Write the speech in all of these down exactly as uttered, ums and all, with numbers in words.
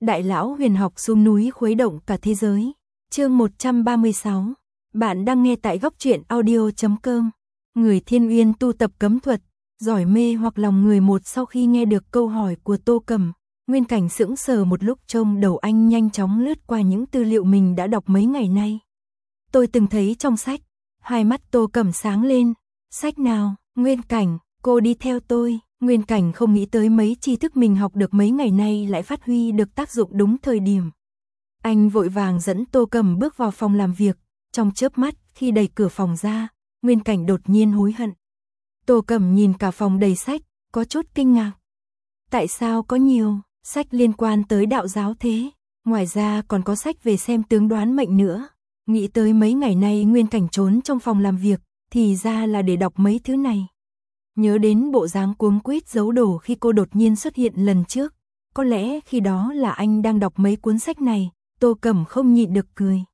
Đại lão huyền học xuống núi khuấy động cả thế giới. Chương một trăm ba mươi sáu. Bạn đang nghe tại góc truyện audio chấm com. Người Thiên Uyên tu tập cấm thuật, giỏi mê hoặc lòng người. Một sau khi nghe được câu hỏi của Tô Cẩm, Nguyên Cảnh sững sờ một lúc, trông đầu anh nhanh chóng lướt qua những tư liệu mình đã đọc mấy ngày nay. Tôi từng thấy trong sách. Hai mắt Tô Cẩm sáng lên. Sách nào? Nguyên Cảnh, cô đi theo tôi. Nguyên Cảnh không nghĩ tới mấy tri thức mình học được mấy ngày nay lại phát huy được tác dụng đúng thời điểm. Anh vội vàng dẫn Tô Cẩm bước vào phòng làm việc. Trong chớp mắt, khi đẩy cửa phòng ra, Nguyên Cảnh đột nhiên hối hận. Tô Cẩm nhìn cả phòng đầy sách, có chút kinh ngạc. Tại sao có nhiều sách liên quan tới đạo giáo thế? Ngoài ra còn có sách về xem tướng đoán mệnh nữa. Nghĩ tới mấy ngày nay Nguyên Cảnh trốn trong phòng làm việc, thì ra là để đọc mấy thứ này. Nhớ đến bộ dáng cuống quýt giấu đồ khi cô đột nhiên xuất hiện lần trước. Có lẽ khi đó là anh đang đọc mấy cuốn sách này. Tô Cẩm không nhịn được cười.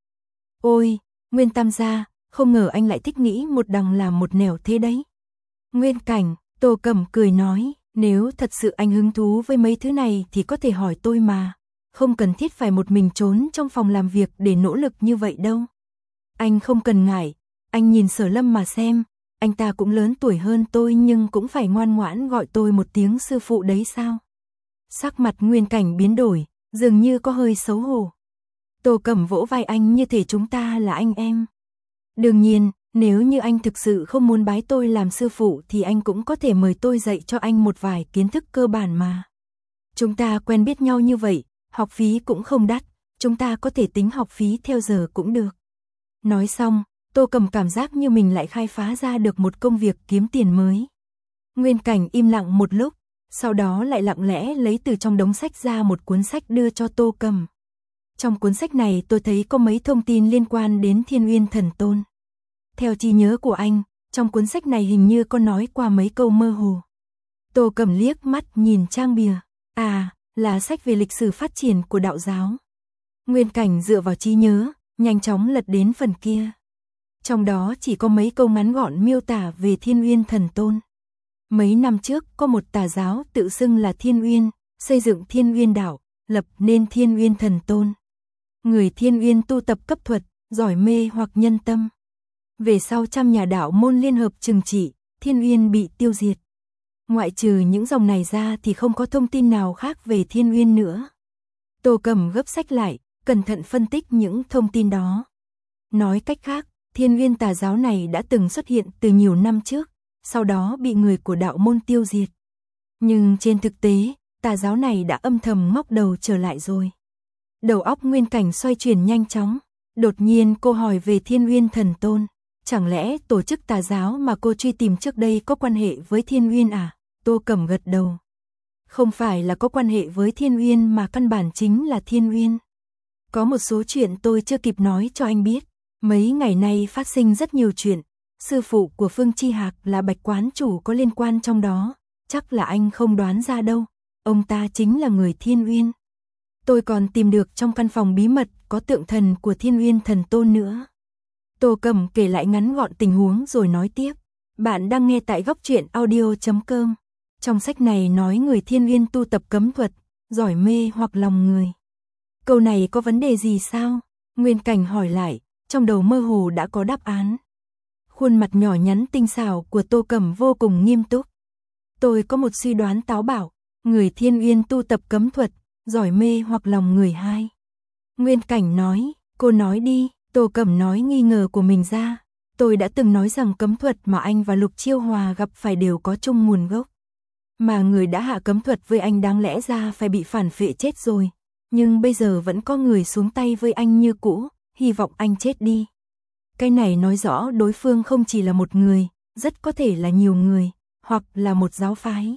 Ôi, Nguyên Tam gia, không ngờ anh lại thích nghĩ một đằng làm một nẻo thế đấy. Nguyên Cảnh, Tô Cẩm cười nói, nếu thật sự anh hứng thú với mấy thứ này thì có thể hỏi tôi mà. Không cần thiết phải một mình trốn trong phòng làm việc để nỗ lực như vậy đâu. Anh không cần ngại, anh nhìn Sở Lâm mà xem, anh ta cũng lớn tuổi hơn tôi nhưng cũng phải ngoan ngoãn gọi tôi một tiếng sư phụ đấy sao? Sắc mặt Nguyên Cảnh biến đổi, dường như có hơi xấu hổ. Tô Cẩm vỗ vai anh như thể chúng ta là anh em. Đương nhiên, nếu như anh thực sự không muốn bái tôi làm sư phụ thì anh cũng có thể mời tôi dạy cho anh một vài kiến thức cơ bản mà. Chúng ta quen biết nhau như vậy, học phí cũng không đắt, chúng ta có thể tính học phí theo giờ cũng được. Nói xong, Tô Cẩm cảm giác như mình lại khai phá ra được một công việc kiếm tiền mới. Nguyên Cảnh im lặng một lúc, sau đó lại lặng lẽ lấy từ trong đống sách ra một cuốn sách đưa cho Tô Cẩm. Trong cuốn sách này tôi thấy có mấy thông tin liên quan đến Thiên Uyên Thần Tôn. Theo trí nhớ của anh, trong cuốn sách này hình như có nói qua mấy câu mơ hồ. Tô Cẩm liếc mắt nhìn trang bìa. À, là sách về lịch sử phát triển của đạo giáo. Nguyên Cảnh dựa vào trí nhớ, nhanh chóng lật đến phần kia. Trong đó chỉ có mấy câu ngắn gọn miêu tả về Thiên Uyên Thần Tôn. Mấy năm trước có một tà giáo tự xưng là Thiên Uyên, xây dựng Thiên Uyên đạo, lập nên Thiên Uyên Thần Tôn. Người Thiên Uyên tu tập cấp thuật, giỏi mê hoặc nhân tâm. Về sau trăm nhà đạo môn liên hợp trừng trị, Thiên Uyên bị tiêu diệt. Ngoại trừ những dòng này ra thì không có thông tin nào khác về Thiên Uyên nữa. Tô Cẩm gấp sách lại, cẩn thận phân tích những thông tin đó. Nói cách khác, Thiên Uyên tà giáo này đã từng xuất hiện từ nhiều năm trước, sau đó bị người của đạo môn tiêu diệt. Nhưng trên thực tế, tà giáo này đã âm thầm ngóc đầu trở lại rồi. Đầu óc Nguyên Cảnh xoay chuyển nhanh chóng, đột nhiên cô hỏi về Thiên Uyên Thần Tôn. Chẳng lẽ tổ chức tà giáo mà cô truy tìm trước đây có quan hệ với Thiên Uyên à? Tô Cẩm gật đầu. Không phải là có quan hệ với Thiên Uyên mà căn bản chính là Thiên Uyên. Có một số chuyện tôi chưa kịp nói cho anh biết. Mấy ngày nay phát sinh rất nhiều chuyện. Sư phụ của Phương Chi Hạc là Bạch Quán Chủ có liên quan trong đó. Chắc là anh không đoán ra đâu. Ông ta chính là người Thiên Uyên. Tôi còn tìm được trong căn phòng bí mật có tượng thần của Thiên Uyên Thần Tôn nữa. Tô Cẩm kể lại ngắn gọn tình huống rồi nói tiếp. Bạn đang nghe tại góc truyện audio chấm com. Trong sách này nói người Thiên Uyên tu tập cấm thuật, giỏi mê hoặc lòng người. Câu này có vấn đề gì sao? Nguyên Cảnh hỏi lại, trong đầu mơ hồ đã có đáp án. Khuôn mặt nhỏ nhắn tinh xảo của Tô Cẩm vô cùng nghiêm túc. Tôi có một suy đoán táo bạo, người Thiên Uyên tu tập cấm thuật, giỏi mê hoặc lòng người hai. Nguyên Cảnh nói, cô nói đi. Tô Cẩm nói nghi ngờ của mình ra. Tôi đã từng nói rằng cấm thuật mà anh và Lục Chiêu Hòa gặp phải đều có chung nguồn gốc. Mà người đã hạ cấm thuật với anh đáng lẽ ra phải bị phản phệ chết rồi. Nhưng bây giờ vẫn có người xuống tay với anh như cũ, hy vọng anh chết đi. Cái này nói rõ đối phương không chỉ là một người, rất có thể là nhiều người, hoặc là một giáo phái.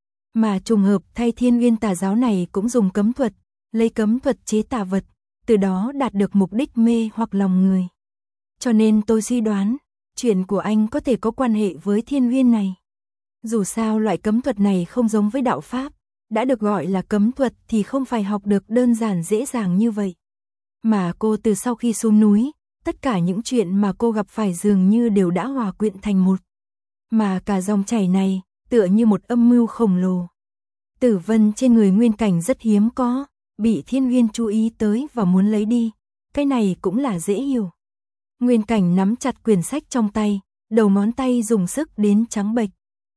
Mà trùng hợp thay Thiên Uyên tà giáo này cũng dùng cấm thuật, lấy cấm thuật chế tà vật, từ đó đạt được mục đích mê hoặc lòng người. Cho nên tôi suy đoán, chuyện của anh có thể có quan hệ với Thiên Uyên này. Dù sao loại cấm thuật này không giống với đạo Pháp, đã được gọi là cấm thuật thì không phải học được đơn giản dễ dàng như vậy. Mà cô từ sau khi xuống núi, tất cả những chuyện mà cô gặp phải dường như đều đã hòa quyện thành một. Mà cả dòng chảy này, tựa như một âm mưu khổng lồ. Tử vân trên người Nguyên Cảnh rất hiếm có, bị Thiên Uyên chú ý tới và muốn lấy đi, cái này cũng là dễ hiểu. Nguyên Cảnh nắm chặt quyển sách trong tay, đầu ngón tay dùng sức đến trắng bệch.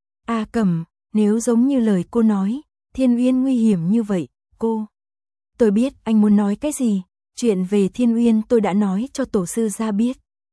A Cẩm, nếu giống như lời cô nói, Thiên Uyên nguy hiểm như vậy, cô. Tôi biết anh muốn nói cái gì, chuyện về Thiên Uyên tôi đã nói cho tổ sư gia biết.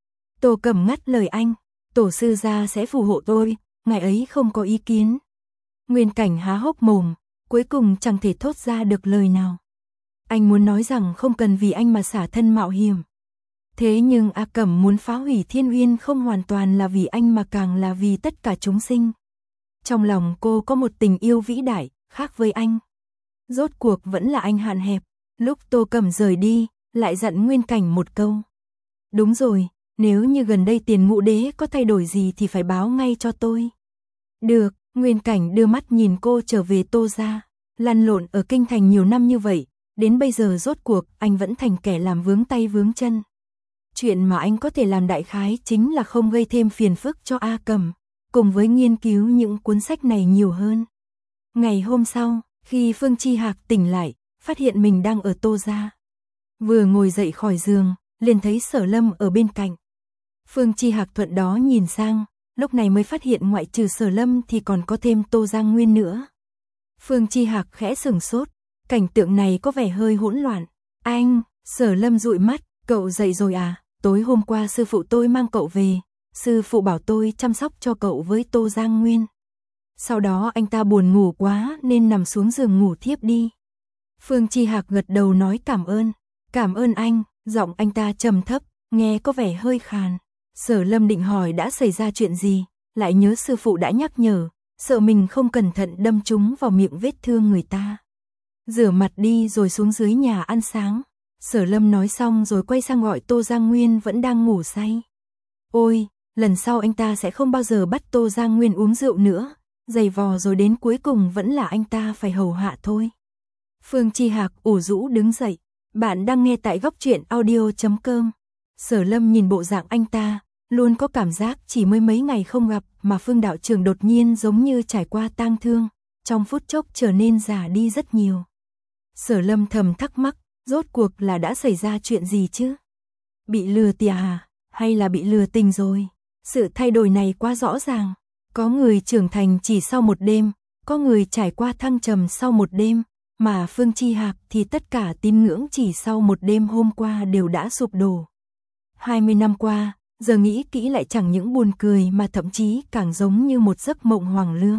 Tô Cẩm ngắt lời anh, tổ sư gia sẽ phù hộ tôi, ngài ấy không có ý kiến. Nguyên Cảnh há hốc mồm, cuối cùng chẳng thể thốt ra được lời nào. Anh muốn nói rằng không cần vì anh mà xả thân mạo hiểm. Thế nhưng A Cẩm muốn phá hủy Thiên Uyên không hoàn toàn là vì anh mà càng là vì tất cả chúng sinh. Trong lòng cô có một tình yêu vĩ đại, khác với anh. Rốt cuộc vẫn là anh hạn hẹp. Lúc Tô Cẩm rời đi, lại dặn Nguyên Cảnh một câu. Đúng rồi, nếu như gần đây Tiền Ngũ Đế có thay đổi gì thì phải báo ngay cho tôi. Được, Nguyên Cảnh đưa mắt nhìn cô trở về Tô gia. Lăn lộn ở kinh thành nhiều năm như vậy, đến bây giờ rốt cuộc anh vẫn thành kẻ làm vướng tay vướng chân. Chuyện mà anh có thể làm đại khái chính là không gây thêm phiền phức cho A Cẩm, cùng với nghiên cứu những cuốn sách này nhiều hơn. Ngày hôm sau, khi Phương Chi Hạc tỉnh lại, phát hiện mình đang ở Tô gia. Vừa ngồi dậy khỏi giường, liền thấy Sở Lâm ở bên cạnh. Phương Chi Hạc thuận đó nhìn sang, lúc này mới phát hiện ngoại trừ Sở Lâm thì còn có thêm Tô Giang Nguyên nữa. Phương Chi Hạc khẽ sửng sốt, cảnh tượng này có vẻ hơi hỗn loạn. Anh, Sở Lâm dụi mắt, cậu dậy rồi à? Tối hôm qua sư phụ tôi mang cậu về, sư phụ bảo tôi chăm sóc cho cậu với Tô Giang Nguyên. Sau đó anh ta buồn ngủ quá nên nằm xuống giường ngủ thiếp đi. Phương Chi Hạc gật đầu nói cảm ơn. Cảm ơn anh, giọng anh ta trầm thấp, nghe có vẻ hơi khàn. Sở Lâm định hỏi đã xảy ra chuyện gì, lại nhớ sư phụ đã nhắc nhở, sợ mình không cẩn thận đâm trúng vào miệng vết thương người ta. Rửa mặt đi rồi xuống dưới nhà ăn sáng. Sở Lâm nói xong rồi quay sang gọi Tô Giang Nguyên vẫn đang ngủ say. Ôi, lần sau anh ta sẽ không bao giờ bắt Tô Giang Nguyên uống rượu nữa, giày vò rồi đến cuối cùng vẫn là anh ta phải hầu hạ thôi. Phương Chi Hạc ủ rũ đứng dậy. Bạn đang nghe tại góc truyện audio chấm com. Sở Lâm nhìn bộ dạng anh ta, luôn có cảm giác chỉ mới mấy ngày không gặp mà Phương đạo trưởng đột nhiên giống như trải qua tang thương, trong phút chốc trở nên già đi rất nhiều. Sở Lâm thầm thắc mắc, rốt cuộc là đã xảy ra chuyện gì chứ? Bị lừa tìa à? Hay là bị lừa tình rồi? Sự thay đổi này quá rõ ràng. Có người trưởng thành chỉ sau một đêm, có người trải qua thăng trầm sau một đêm, mà Phương Chi Hạc thì tất cả tín ngưỡng chỉ sau một đêm hôm qua đều đã sụp đổ. hai mươi năm qua, giờ nghĩ kỹ lại chẳng những buồn cười mà thậm chí càng giống như một giấc mộng hoang lương.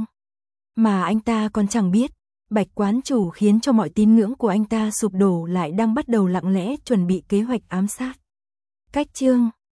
Mà anh ta còn chẳng biết, Bạch quán chủ khiến cho mọi tín ngưỡng của anh ta sụp đổ lại đang bắt đầu lặng lẽ chuẩn bị kế hoạch ám sát. Cách chương